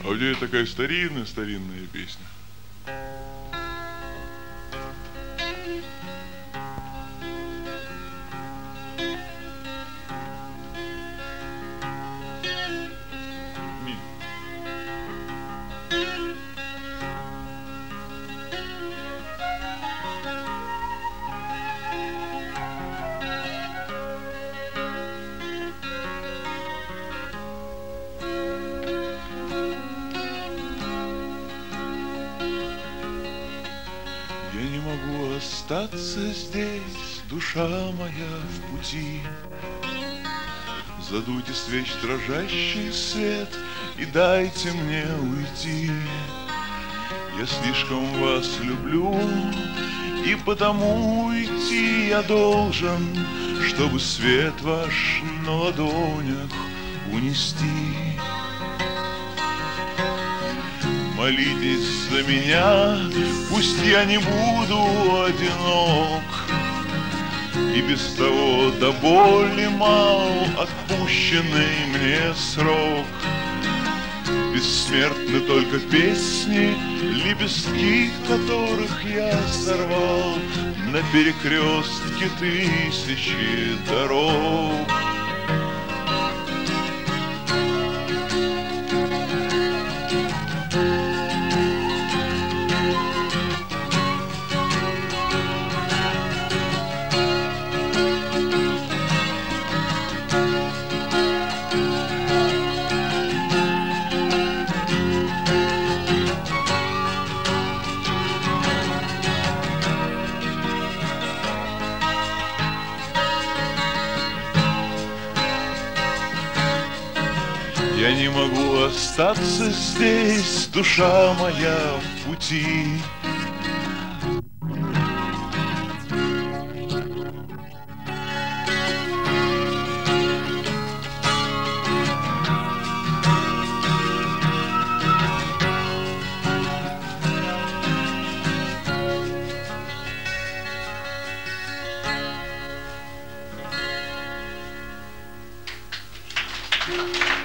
А у тебя такая старинная песня. Я не могу остаться здесь, душа моя в пути. Задуйте свеч дрожащий свет и дайте мне уйти. Я слишком вас люблю, и потому уйти я должен, чтобы свет ваш на ладонях унести. Молитесь за меня, пусть я не буду одинок. И без того до боли мал отпущенный мне срок. Бессмертны только песни, лепестки которых я сорвал на перекрестке тысячи дорог. Я не могу остаться здесь, душа моя в пути. Thank you.